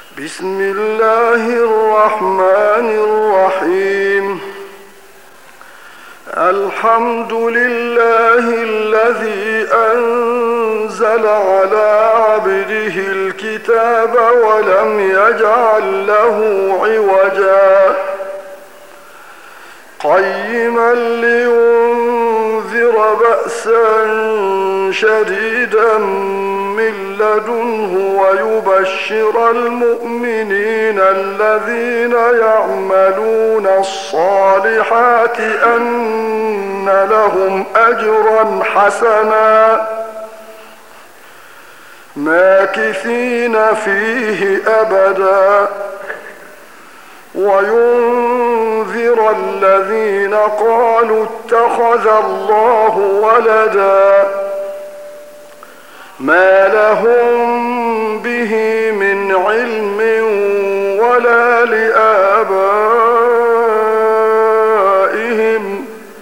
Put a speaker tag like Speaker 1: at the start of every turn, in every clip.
Speaker 1: بسم الله الرحمن الرحيم. الحمد لله الذي أنزل على عبده الكتاب ولم يجعل له عوجا قيما لينذر بأسا شديدا من لدنه ويبشر المؤمنين الذين يعملون الصالحات أن لهم أجرا حسنا ماكثين فيه أبدا وينذر الذين قالوا اتخذ الله ولدا ما لهم به من علم ولا لآبائهم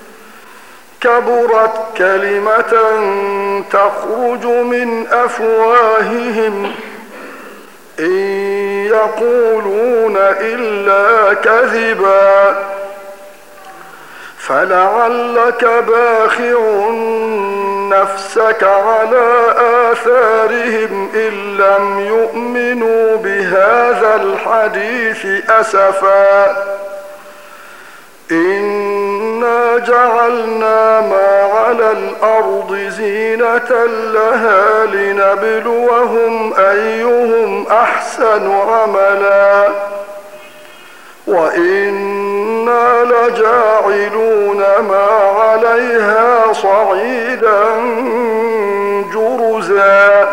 Speaker 1: كبرت كلمة تخرج من أفواههم إن يقولون إلا كذبا فلعلك باخع نفسك على آثارهم إن لم يؤمنوا بهذا الحديث أسفا إنا جعلنا ما على الأرض زينة لها لنبلوهم أيهم أحسن عملا وإنا لجاعلون ما عليها صعيدا جرزا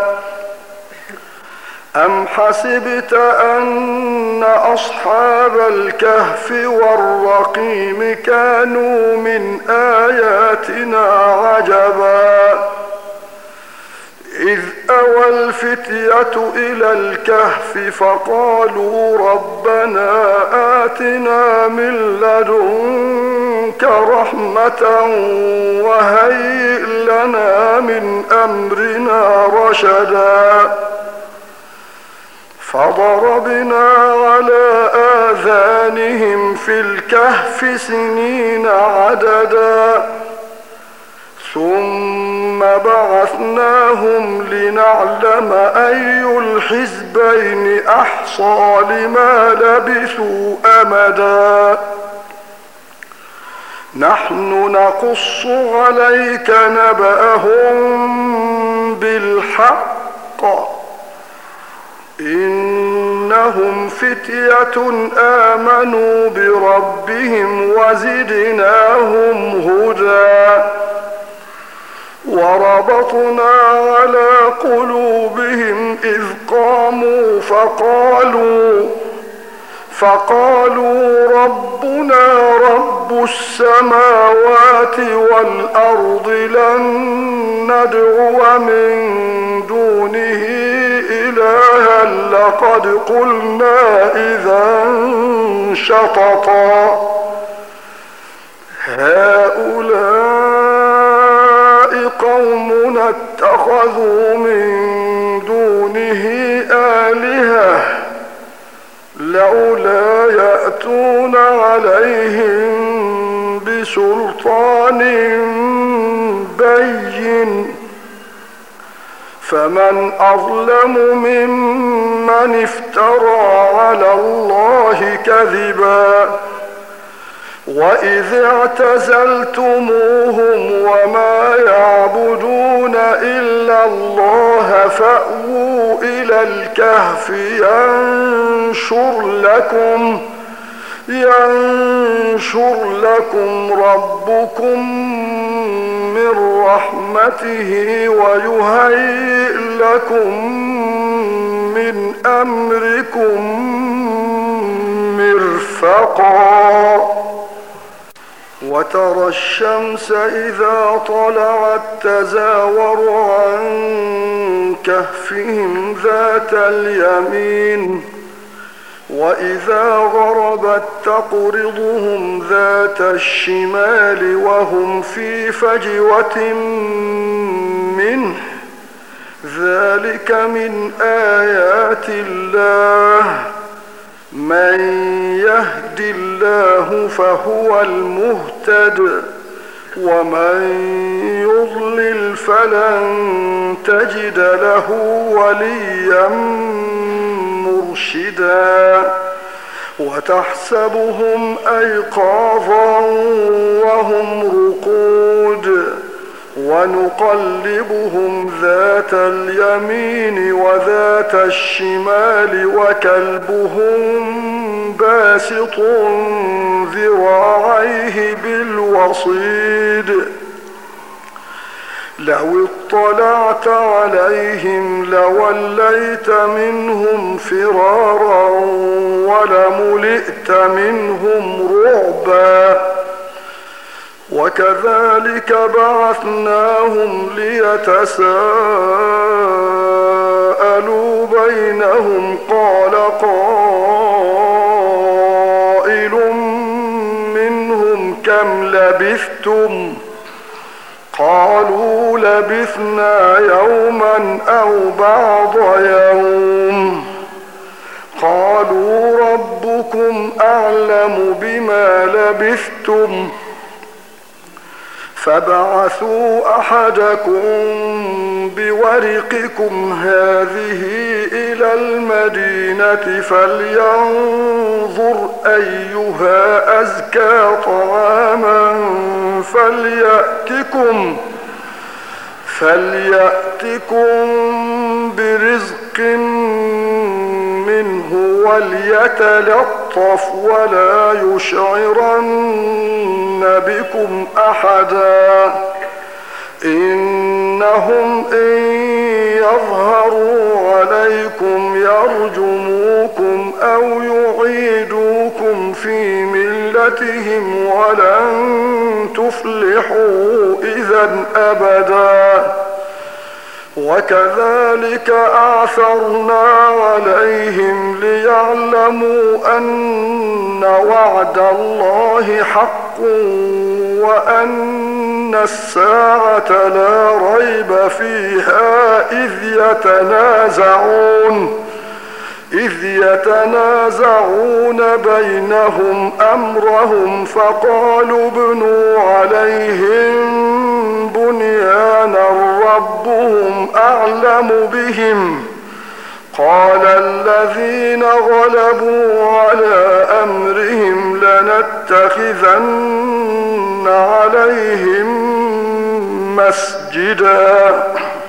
Speaker 1: أم حسبت أن أصحاب الكهف والرقيم كانوا من آياتنا عجبا إذ أوى الفتية إلى الكهف فقالوا ربنا آتنا من لدنك رحمة وهيئ لنا من أمرنا رشدا فضربنا على آذانهم في الكهف سنين عددا ثم بعثناهم لنعلم أي الحزبين أحصى لما لبثوا أمدا نحن نقص عليك نبأهم بالحق إنهم فتية آمنوا بربهم وزدناهم هدى وربطنا على قلوبهم إذ قاموا فقالوا ربنا رب السماوات والأرض لن ندعو من دونه إلها لقد قلنا إذا شططا هؤلاء قومنا اتخذوا من دونه آلهة لولا يأتون عليهم بسلطان بين فمن أظلم ممن افترى على الله كذبا وإذ اعتزلتموهم وما يعبدون إلا الله فأووا إلى الكهف ينشر لكم ربكم من رحمته ويهيئ لكم من أمركم مرفقا وترى الشمس إذا طلعت تزاور عن كهفهم ذات اليمين وإذا غربت تقرضهم ذات الشمال وهم في فجوة منه ذلك من آيات الله من يهد الله فهو المهتد ومن يضلل فلن تجد له وليا مرشدا وتحسبهم أيقاظا وهم رقود ونقلبهم ذات اليمين وذات الشمال وكلبهم باسط ذراعيه بالوصيد لو اطلعت عليهم لوليت منهم فرارا ولملئت منهم رعبا وكذلك بعثناهم ليتساءلوا بينهم قال قائل منهم كم لبثتم قالوا لبثنا يوما أو بعض يوم قالوا ربكم أعلم بما لبثتم فابعثوا أحدكم بورقكم هذه إلى المدينة فلينظر أيها أزكى طعاما فليأتكم برزق منه وليتلطف ولا يشعرن بكم أحدا إنهم إن يظهروا عليكم يرجموكم أو يعيدوكم في ملتهم ولن تفلحوا إذا أبدا وكذلك أعثرنا عليهم ليعلموا أن وعد الله حق وأن الساعة لا ريب فيها إذ يتنازعون بينهم أمرهم فقالوا ابنوا عليهم بنيانا ربهم أعلم بهم قال الذين غلبوا على أمرهم لنتخذن عليهم مسجدا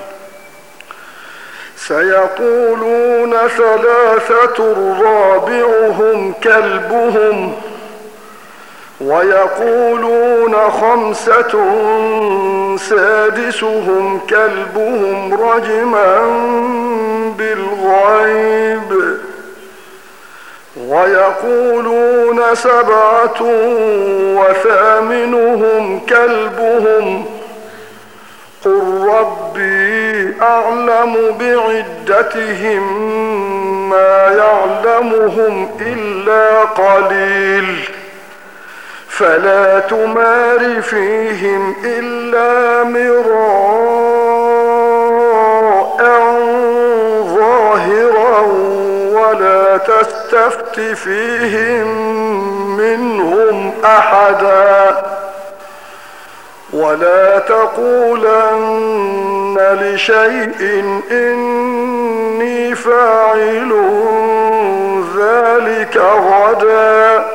Speaker 1: سيقولون ثلاثة رابعهم كلبهم ويقولون خمسة سادسهم كلبهم رجما بالغيب ويقولون سبعة وثامنهم كلبهم قل ربي أعلم بعدتهم ما يعلمهم إلا قليل فلا تمار فيهم إلا مراء ظاهرا ولا تستفت فيهم منهم أحدا ولا تقولن لشيء إني فاعل ذلك غدا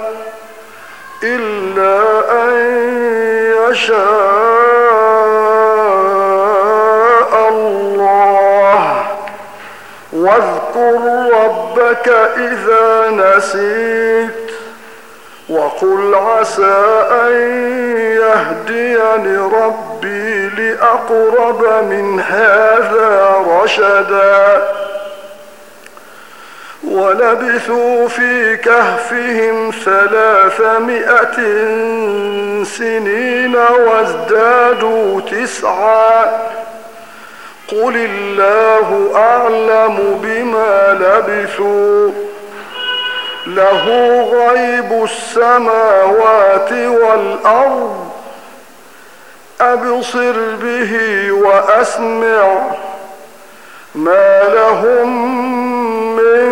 Speaker 1: إلا أن يشاء الله واذكر ربك إذا نسيت وقل عسى أن يهديني ربي لأقرب من هذا رشدا ولبثوا في كهفهم 300 سنين وازدادوا 9 قل الله أعلم بما لبثوا له غيب السماوات والأرض أبصر به وأسمع ما لهم من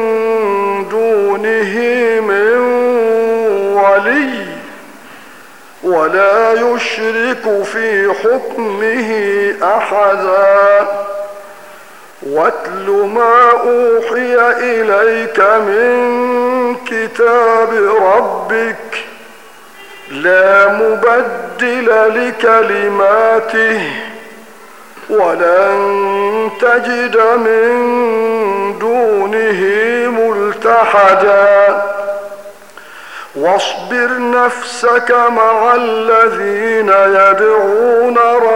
Speaker 1: دونه من ولي ولا يشرك في حكمه أحدا واتل ما أوحي إليك من كتاب ربك لا مبدل لكلماته ولن تجد من دونه ملتحدا واصبر نفسك مع الذين يدعون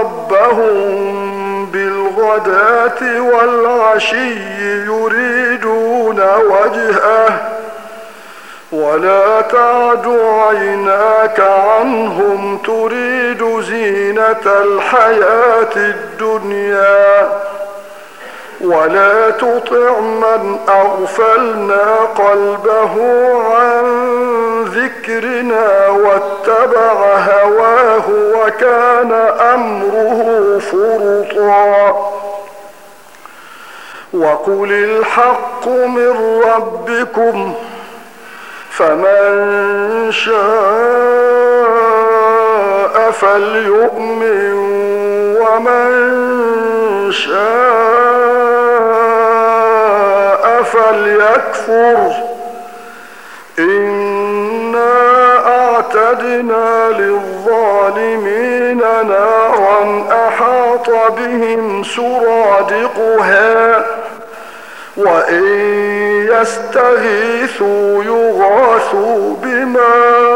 Speaker 1: ربهم بالغداة والعشي يريدون وجهه ولا تعد عيناك عنهم تريد زينة الحياة الدنيا ولا تطع من أغفلنا قلبه عن ذكرنا واتبع هواه وكان أمره فرطا وقل الحق من ربكم فمن شاء فليؤمن ومن شاء فليكفر إنا أعتدنا للظالمين نارا أحاط بهم سرادقها وإن يستغيثوا يغاثوا بماء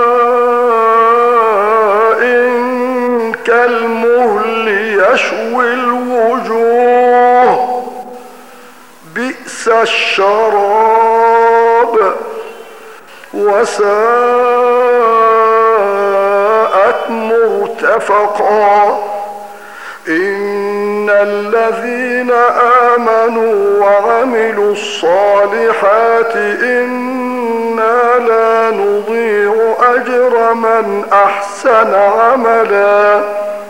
Speaker 1: كالمهل يشوي الوجوه بئس الشراب وساءت مرتفقا إن الذين آمنوا وعملوا الصالحات إنا لا نضيع أجر من أحسن عملا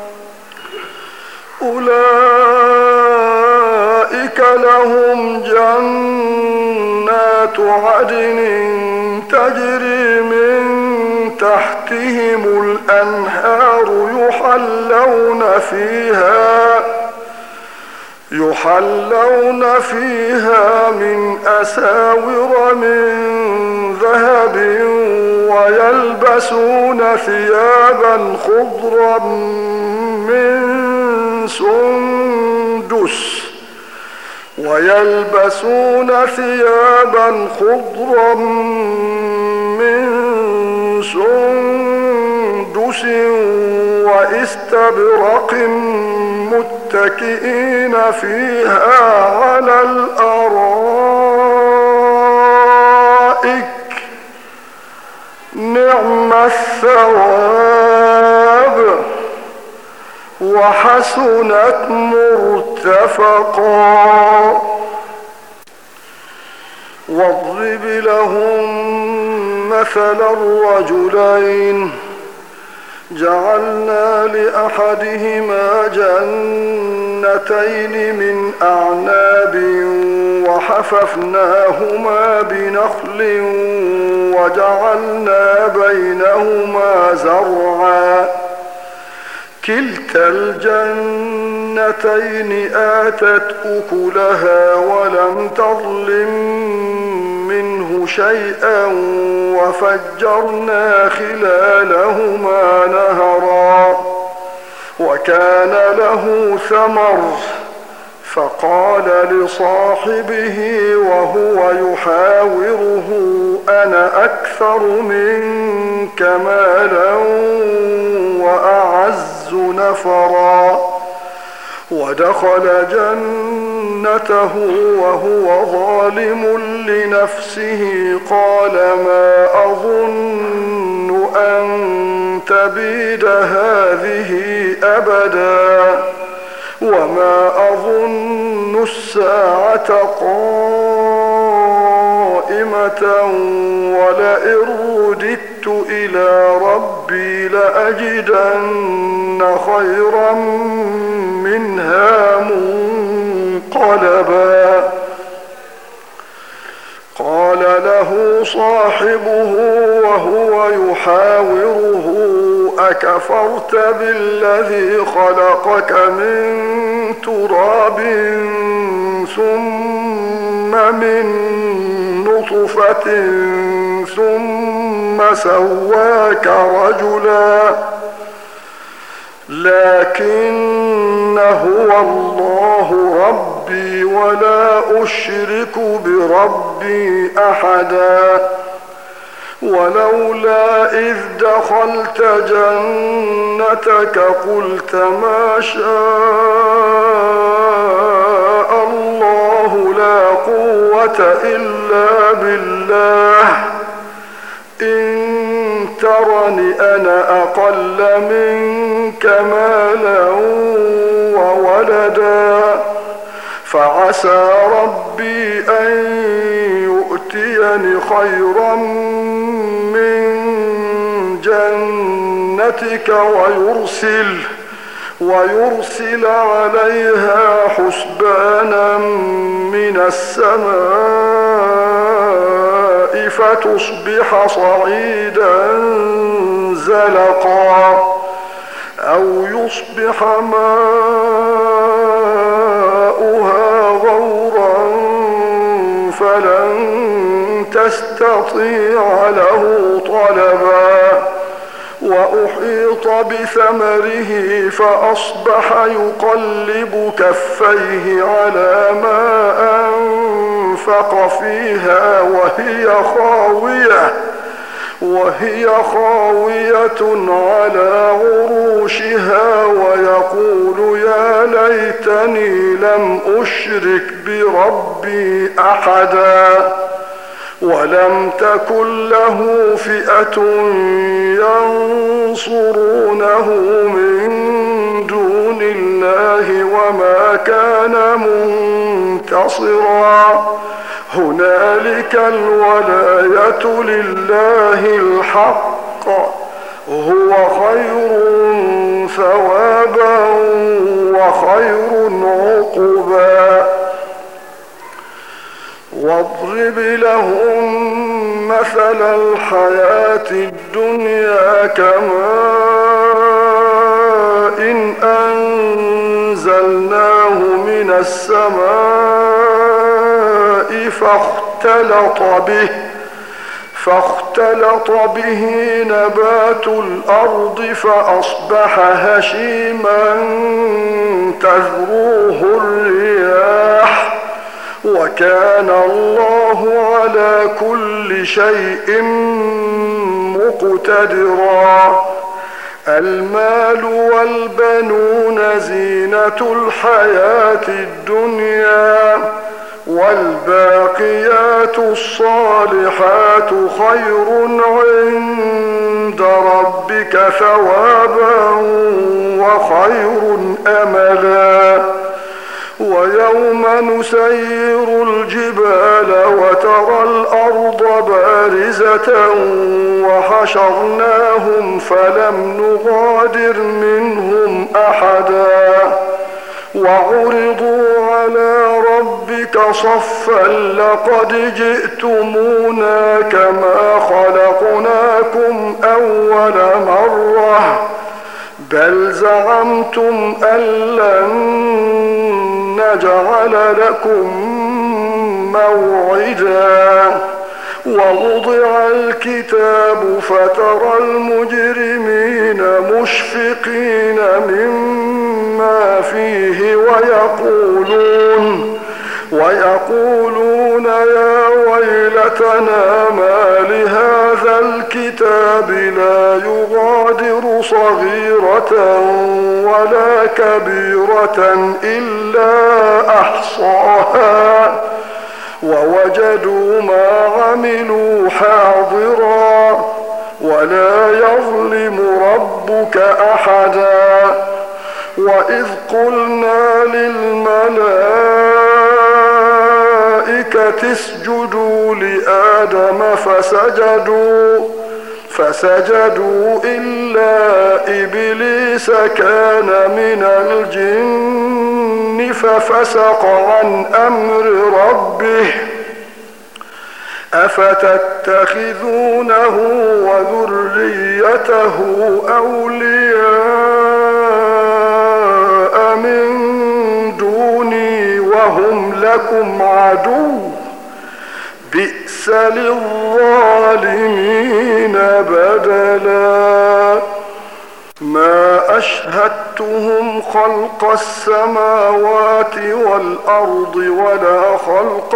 Speaker 1: أولئك لهم جنات عدن تجري من تحتهم الأنهار يحلون فيها من أساور من ذهب ويلبسون ثيابا خضرا من سندس واستبرق متكئين فيها على الأرائك نعم الثواب وحسنت مرتفقا واضرب لهم مثل الرجلين جعلنا لأحدهما جنتين من أعناب وحففناهما بنخل وجعلنا بينهما زرعا كلتا الجنتين آتت أكلها ولم تظلم منه شيئا وفجرنا خلالهما نهرا وكان له ثمر فقال لصاحبه وهو يحاوره أنا أكثر منك مالا وأعز نفرا ودخل جنته وهو ظالم لنفسه قال ما أظن أن تبيد هذه أبدا وما أظن الساعة قائمة ولئن رددت إلى ربي لأجدن خيرا منها منقلبا. قال له صاحبه وهو يحاوره أكفرت بالذي خلقك من تراب ثم من نطفة ثم سواك رجلا لكن هو الله ربي ولا أشرك بربي أحدا. ولولا إذ دخلت جنتك قلت ما شاء الله لا قوة إلا بالله إن ترني أنا أقل منك مالا وولدا فعسى ربي أن يؤتيني خيرا من جنتك ويرسل عليها حسبانا من السماء فتصبح صعيدا زلقا أو يصبح ماؤها غورا فلن تستطيع له طلبا. وأحيط بثمره فأصبح يقلب كفيه على ما أنفق فيها وهي خاوية على عروشها ويقول يا ليتني لم أشرك بربي أحدا. ولم تكن له فئة ينصرونه من دون الله وما كان منتصرا. هنالك الولاية لله الحق هو خير ثوابا وخير عقبا. واضرب لهم مثل الحياة الدنيا كماء إن أنزلناه من السماء فاختلط به نبات الأرض فأصبح هشيما تذروه الرياح وكان الله على كل شيء مقتدرا. المال والبنون زينة الحياة الدنيا والباقيات الصالحات خير عند ربك ثوابا وخير أملا. ويوم نسير الجبال وترى الأرض بارزة وحشرناهم فلم نغادر منهم أحدا وعرضوا على ربك صفا لقد جئتمونا كما خلقناكم أول مرة بل زعمتم أن لن نجعل لكم موعدا. ووضع الكتاب فترى المجرمين مشفقين مما فيه ويقولون يا ويلتنا ما لهذا الكتاب لا يغادر صغيرة ولا كبيرة إلا أحصاها ووجدوا ما عملوا حاضرا ولا يظلم ربك أحدا. وإذ قلنا للملائكة اسجدوا لآدم فسجدوا إلا إبليس كان من الجن ففسق عن أمر ربه أفتتخذونه وذريته أولياء من دوني وهم لكم عدو بئس للظالمين بدلا ما أشهدتهم خلق السماوات والأرض ولا خلق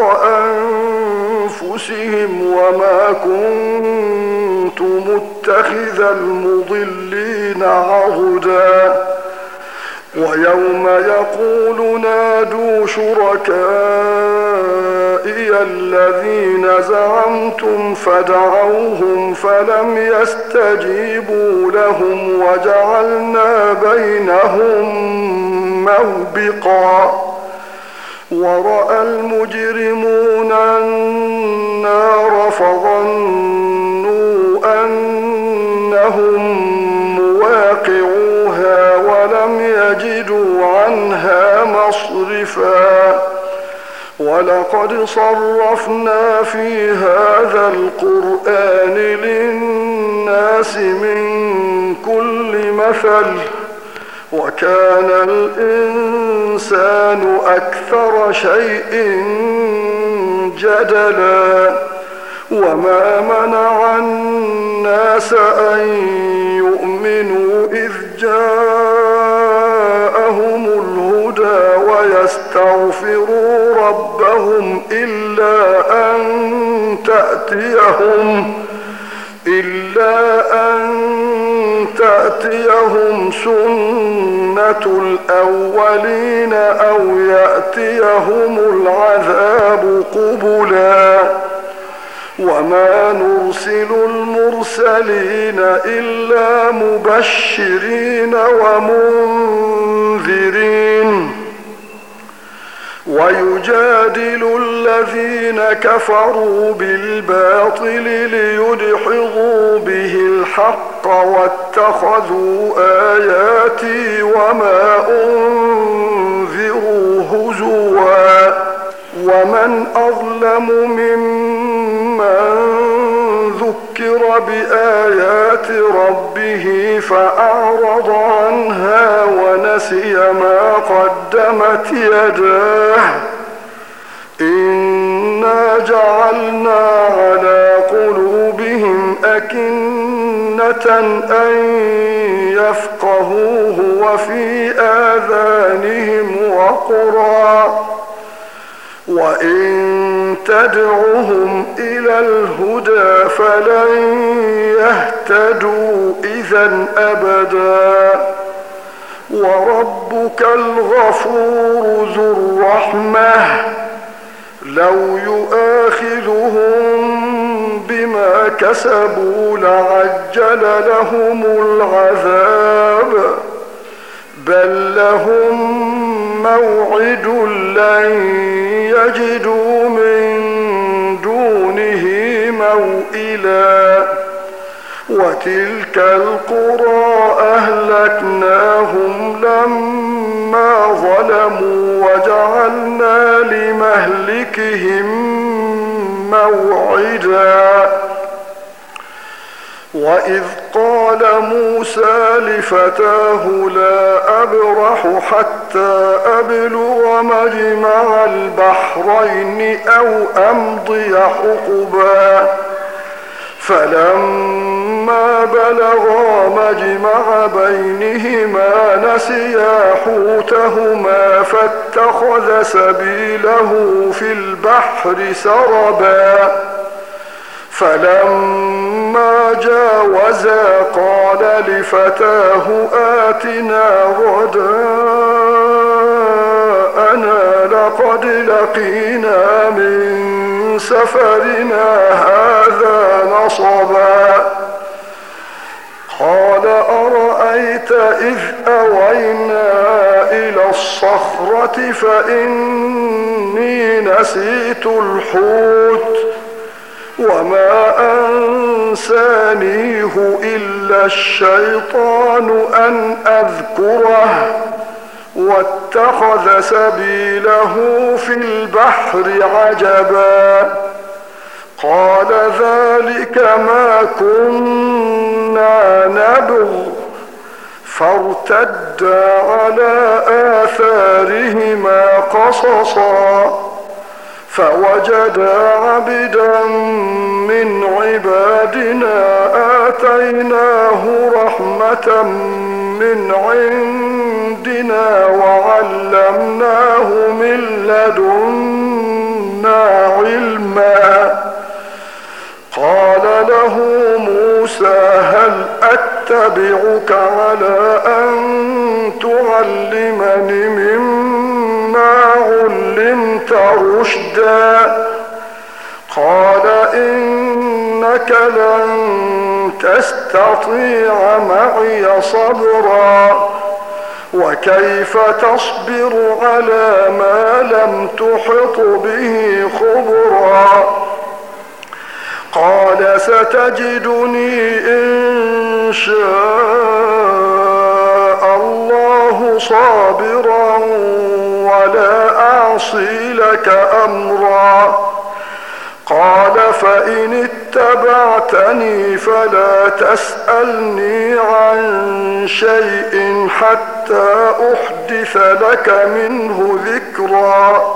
Speaker 1: أنفسهم وما كنت متخذ المضلين عضدا ويوم يقول نادوا شركائي الذين زعمتم فدعوهم فلم يستجيبوا لهم وجعلنا بينهم موبقا ورأى المجرمون النار فظنوا أنهم مواقعوها ولم يجدوا عنها مصرفا ولقد صرفنا في هذا القرآن للناس من كل مثل وكان الإنسان أكثر شيء جدلا وما منع الناس أن يؤمنوا إذ جاءهم الهدى ويستغفروا ربهم إلا أن تأتيهم سنة الأولين أو يأتيهم العذاب قبلا وما نرسل المرسلين إلا مبشرين ومنذرين ويجادل الذين كفروا بالباطل ليدحضوا به الحق واتخذوا آياتي وما أنذروا هزوا ومن أظلم ممن ذكر بآيات ربه فأعرض عنها ونسي ما قدمت يداه إنا جعلنا على قلوبهم أكنة أن يفقهوه وفي آذانهم وقرا وإن تدعهم إلى الهدى فلن يهتدوا إذا أبدا وربك الغفور ذو الرحمة لو يؤاخذهم بما كسبوا لعجل لهم العذاب بل لهم موعد لن يجدوا من دونه موئلا وتلك القرى أهلكناهم لما ظلموا وجعلنا لمهلكهم موعدا وإذ قال موسى لفتاه لا أبرح حتى أبلغ مجمع البحرين أو أمضي حقبا فلما بلغا مجمع بينهما نسيا حوتهما فاتخذ سبيله في البحر سربا فلما جاوزا قال لفتاه آتنا غداءنا لقد لقينا من سفرنا هذا نصبا قال أرأيت إذ أوينا إلى الصخرة فإني نسيت الحوت وما أنسانيه إلا الشيطان أن أذكره واتخذ سبيله في البحر عجبا قال ذلك ما كنا نبغ فارتدا على آثارهما قصصا فوجدا عبدا من عبادنا آتيناه رحمة من عندنا وعلمناه من لدنا علما قال له موسى هل أتبعك على أن تعلمني مما علمت رشدا قال إنك لن تستطيع معي صبرا وكيف تصبر على ما لم تحط به خبرا قال ستجدني إن شاء الله صابرا ولا أعصي لك أمرا قال فإن اتبعتني فلا تسألني عن شيء حتى أحدث لك منه ذكرا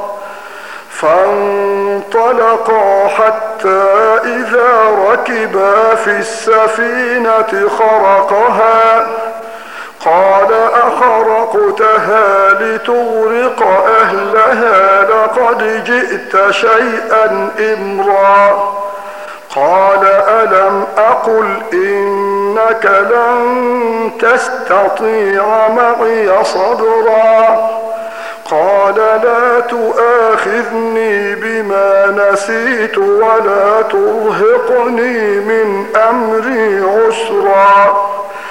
Speaker 1: فانطلقا حتى إذا ركبا في السفينة خرقها قال أخرقتها لتغرق أهلها لقد جئت شيئا إمرا قال ألم أقل إنك لن تستطيع معي صبرا قال لا تؤاخذني بما نسيت ولا ترهقني من أمري عسرا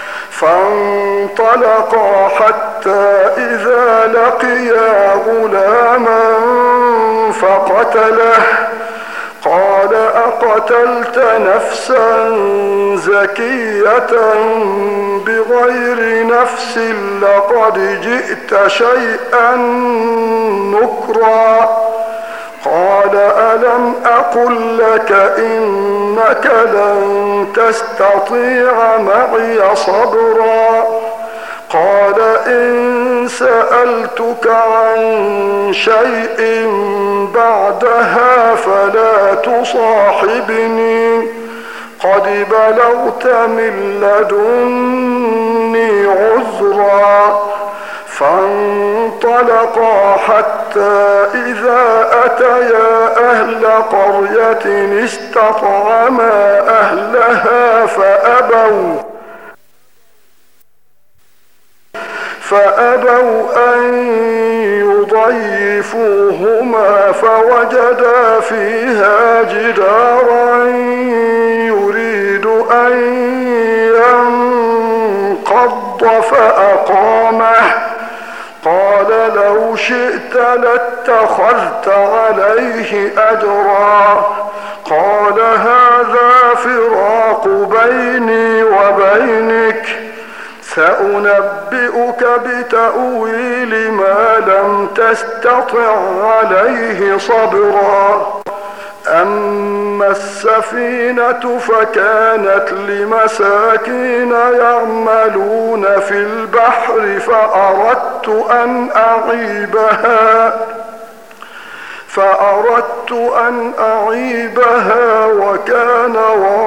Speaker 1: فانطلقا حتى إذا لقيا غلاما فقتله قال أقتلت نفسا زكية بغير نفس لقد جئت شيئا نكرا قال ألم أقل لك إنك لن تستطيع معي صبرا قال إن سألتك عن شيء بعدها فلا تصاحبني قد بلغت من لدني عذرا فانطلقا حتى إذا أتيا أهل قرية استطعما أهلها فأبوا أن يضيفوهما فوجدا فيها جدارا يريد أن ينقض فأقامه قال لو شئت لاتخذت عليه أجرا قال هذا فراق بيني وبينك سأنبئك بتأويل ما لم تستطع عليه صبرا أما السفينة فكانت لمساكين يعملون في البحر فأردت أن أعيبها وكان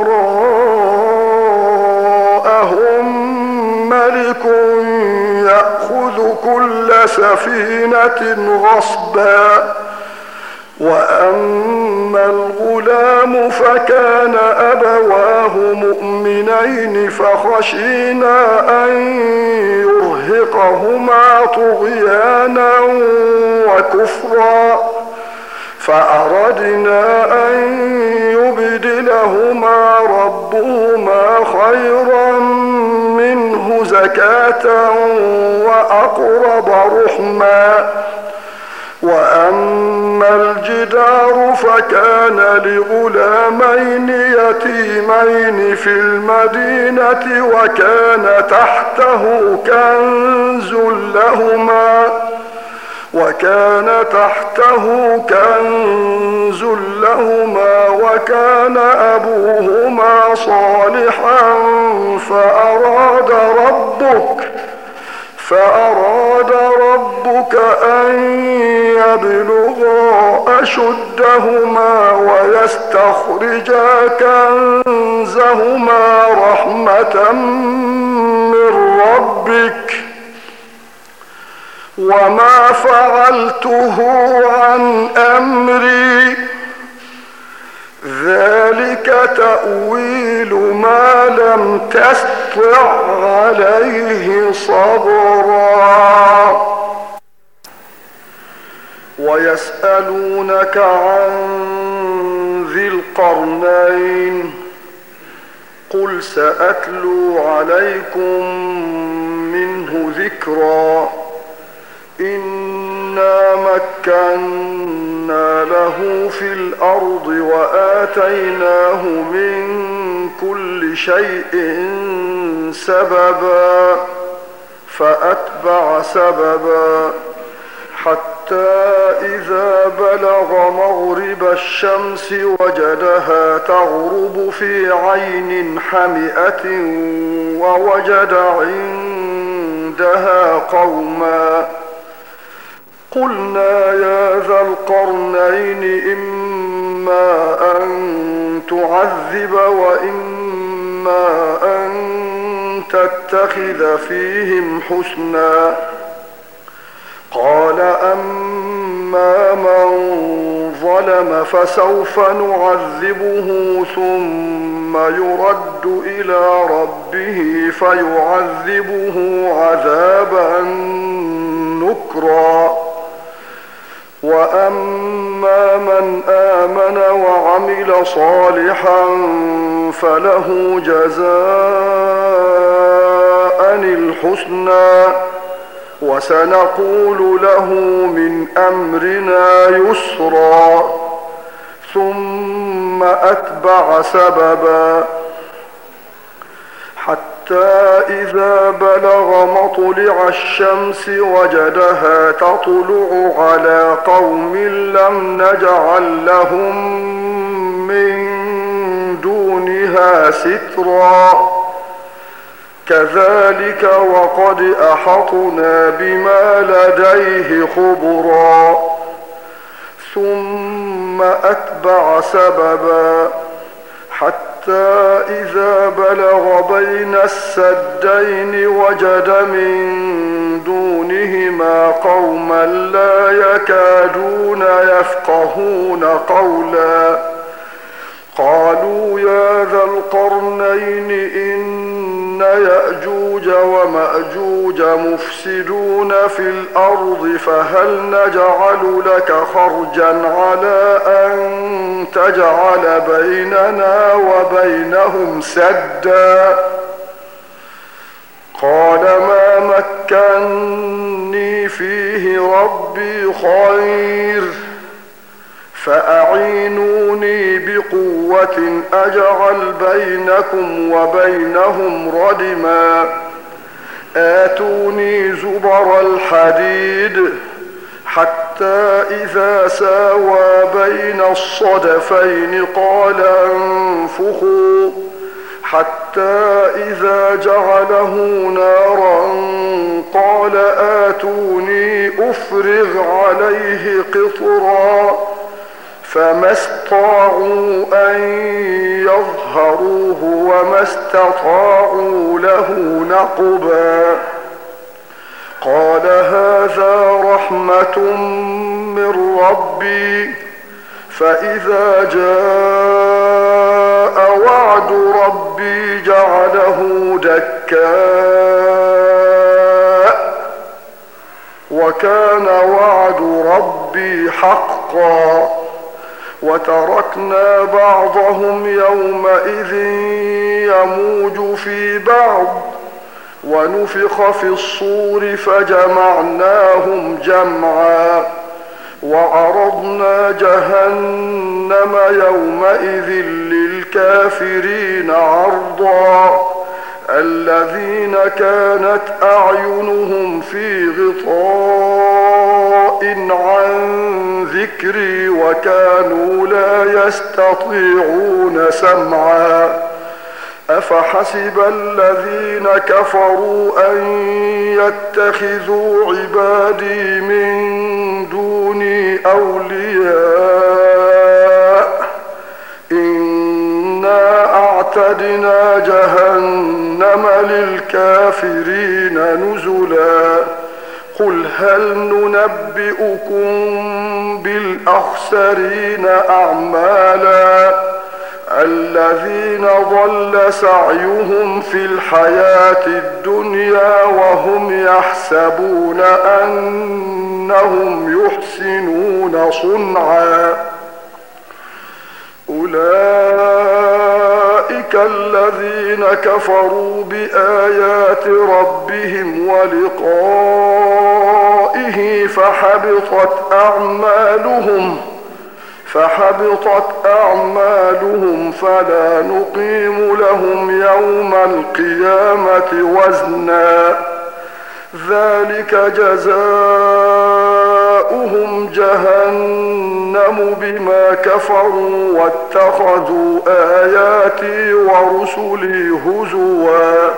Speaker 1: وراءهم ملك يأخذ كل سفينة غصبا وأما الغلام فكان أبواه مؤمنين فخشينا أن يرهقهما طغيانا وكفرا فأردنا أن يبدلهما ربهما خيرا منه زكاة وأقرب رحما وأما الجدار فكان لغلامين يتيمين في المدينة وكان تحته كنز لهما وكان أبوهما صالحا فأراد ربك أن يبلغا أشدهما ويستخرجا كنزهما رحمة من ربك وما فعلته عن أمري ذلك تأويل ما لم تستطع عليه صبرا. ويسألونك عن ذي القرنين قل سأتلو عليكم منه ذكرا إنا مكنا له في الأرض وآتيناه من كل شيء سببا فأتبع سببا حتى إذا بلغ مغرب الشمس وجدها تغرب في عين حمئة ووجد عندها قوما قلنا يا ذا القرنين إما أن تعذب وإما أن تتخذ فيهم حسنا قال أما من ظلم فسوف نعذبه ثم يرد إلى ربه فيعذبه عذابا نكرا وأما من آمن وعمل صالحا فله جزاء الحسنى وسنقول له من أمرنا يسرا ثم أتبع سببا حتى إذا بلغ مطلع الشمس وجدها تطلع على قوم لم نجعل لهم من دونها سترا كذلك وقد أحطنا بما لديه خبرا ثم أتبع سببا حتى إذا بلغ بين السدين وجد من دونهما قوما لا يكادون يفقهون قولا قالوا يا ذا القرنين إن يأجوج ومأجوج مفسدون في الأرض فهل نجعل لك خرجا على أن تجعل بيننا وبينهم سدا قال ما مكني فيه ربي خير فأعينوني بقوة أجعل بينكم وبينهم ردما آتوني زبر الحديد حتى إذا ساوى بين الصدفين قال انفخوا حتى إذا جعله نارا قال آتوني أفرغ عليه قطرا فما استطاعوا أن يظهروه وما استطاعوا له نقبا قال هذا رحمة من ربي فإذا جاء وعد ربي جعله دكاء وكان وعد ربي حقا وتركنا بعضهم يومئذ يموج في بعض ونفخ في الصور فجمعناهم جمعا وعرضنا جهنم يومئذ للكافرين عرضا الذين كانت أعينهم في غطاء عن ذكري وكانوا لا يستطيعون سمعا أفحسب الذين كفروا أن يتخذوا عبادي من دوني أولياء إنا أعتدنا جهنم للكافرين نزلا قل هل ننبئكم بالأخسرين أعمالا الذين ضل سعيهم في الحياة الدنيا وهم يحسبون أنهم يحسنون صنعا أولئك الذين كفروا بآيات ربهم ولقائه فحبطت أعمالهم فلا نقيم لهم يوم القيامة وزنا ذلك جزاؤهم جهنم بما كفروا واتخذوا آياتي ورسلي هزوا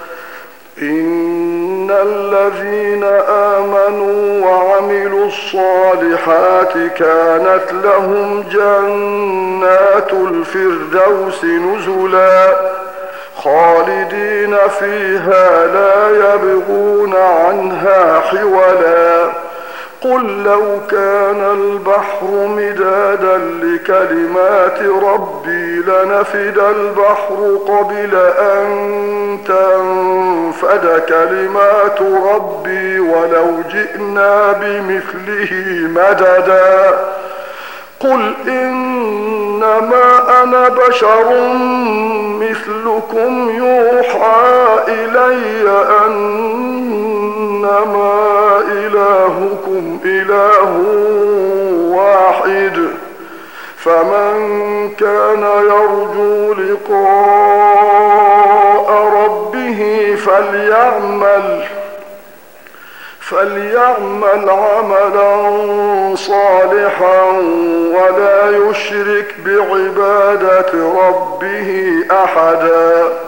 Speaker 1: إن الذين آمنوا وعملوا الصالحات كانت لهم جنات الفردوس نزلا خالدين فيها لا يبغون عنها حولا قل لو كان البحر مدادا لكلمات ربي لنفد البحر قبل أن تنفد كلمات ربي ولو جئنا بمثله مددا قل إنما أنا بشر مثلكم يوحى إلي أنما إلهكم إله واحد فمن كان يرجو لقاء ربه فليعمل عملا صالحا ولا يشرك بعبادة ربه أحدا